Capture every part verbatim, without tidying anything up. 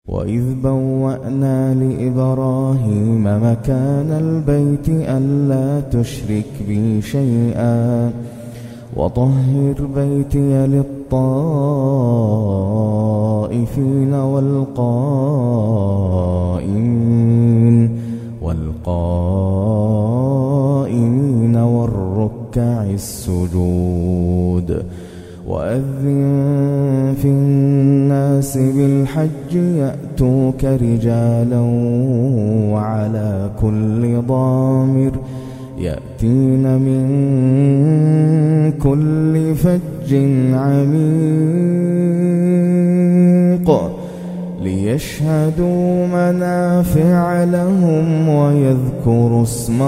وإذ بوأنا لإبراهيم مكان البيت ألا تشرك بي شيئا وطهر بيتي للطائفين والقائمين والقائمين والركع السجود وأذن في الناس بالحج يأتوك رجالا وعلى كل ضامر يأتين من كل فج عميق ليشهدوا منافع لهم ويذكروا اسم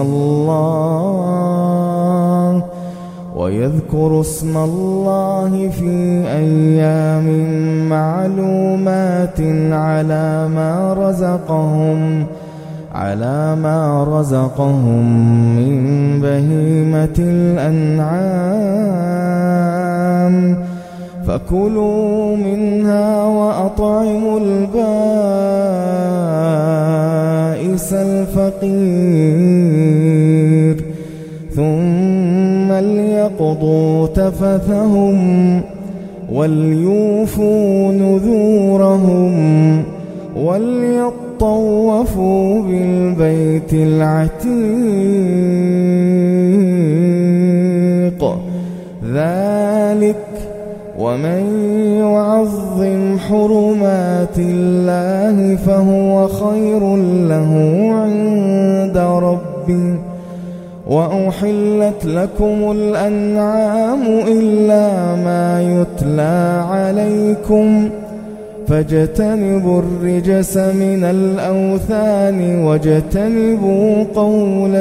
الله ويذكروا اسم الله في أيام معلومات على ما رزقهم على ما رزقهم من بهيمة الأنعام فكلوا منها وأطعموا البائس الفقير ثم ليقضوا تفثهم وليوفوا نذورهم وليطوفوا بالبيت العتيق ذلك ومن يعظم حرمات الله فهو خير له عند ربه وأحلت لكم الأنعام إلا ما يتلى عليكم فاجتنبوا الرجس من الأوثان واجتنبوا قول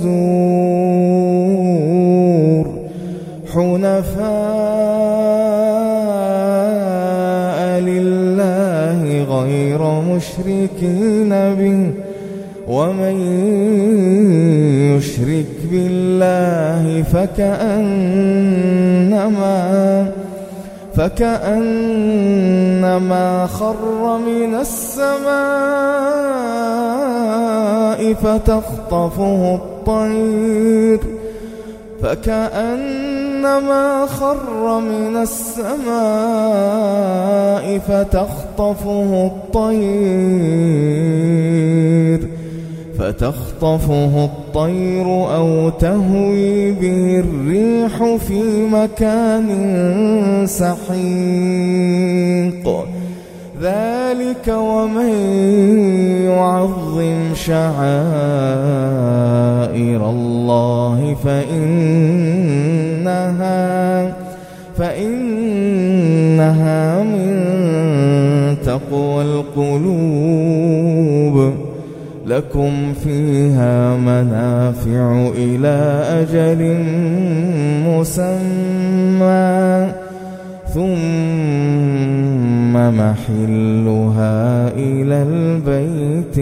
الزور حنفاء لله غير مشركين به ومن يشرك بالله فكأنما فكأنما خر من السماء فتخطفه الطير فكأنما خر من السماء فتخطفه الطير فتخطفه الطير أو تهوي به الريح في مكان سحيق ذلك ومن يعظم شعائر الله فإنها فإنها من تقوى القلوب لكم فيها منافع إلى أجل مسمى ثم محلها إلى البيت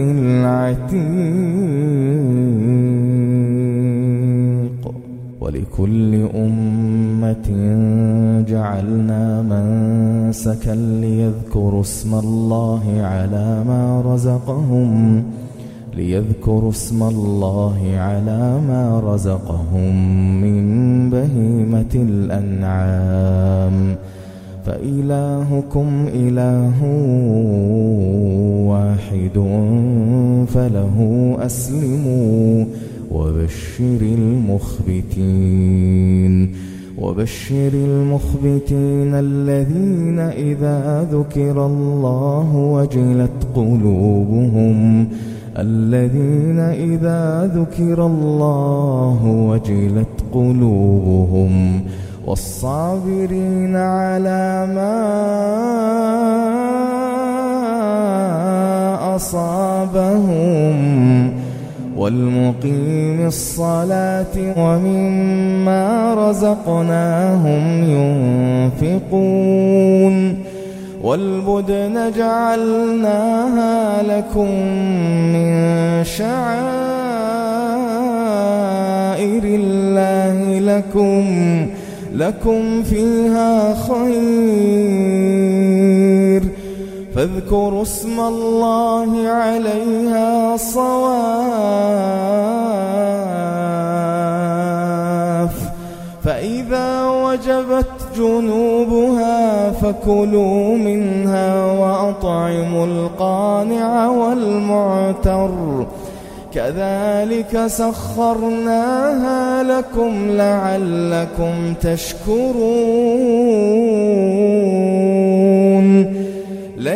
العتيق ولكل أمة جعلنا منسكا ليذكروا اسم الله على ما رزقهم ليذكروا اسم الله على ما رزقهم من بهيمة الأنعام فإلهكم إله واحد فله أسلموا وبشر المخبتين وبشر المخبتين الذين إذا ذكر الله وجلت قلوبهم الذين إذا ذكر الله وجلت قلوبهم والصابرين على ما أصابهم والمقيم الصلاة ومما رزقناهم ينفقون والبدن جعلناها لكم من شعائر الله لكم لكم فيها خير فاذكروا اسم الله عليها صواف فإذا وجبت جنوبها فكلوا منها وأطعموا القانع والمعتر كذلك سخرناها لكم لعلكم تشكرون لن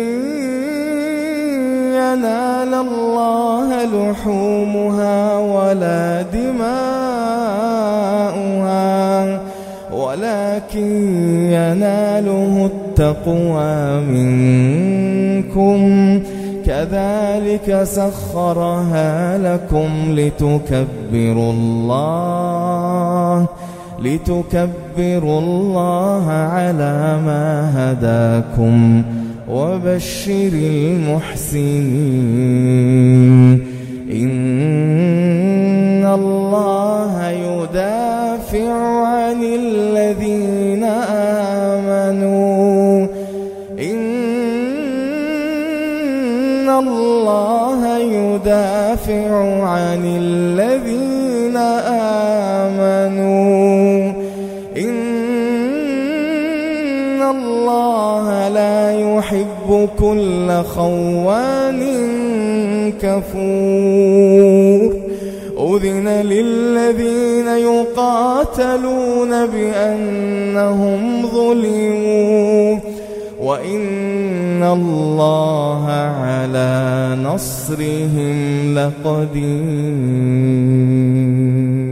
ينال الله لحومها ولا دماؤها ولكن يناله التقوى منكم كذلك سخرها لكم لتكبروا الله لتكبروا الله على ما هداكم وبشر المحسنين إن الله يدافع عن الذين آمنوا إن الله يدافع عن الذين آمنوا إن الله لا يحب كل خوان كفور أذن للذين يقاتلون بأنهم ظلموا وإن الله على نصرهم لقدير.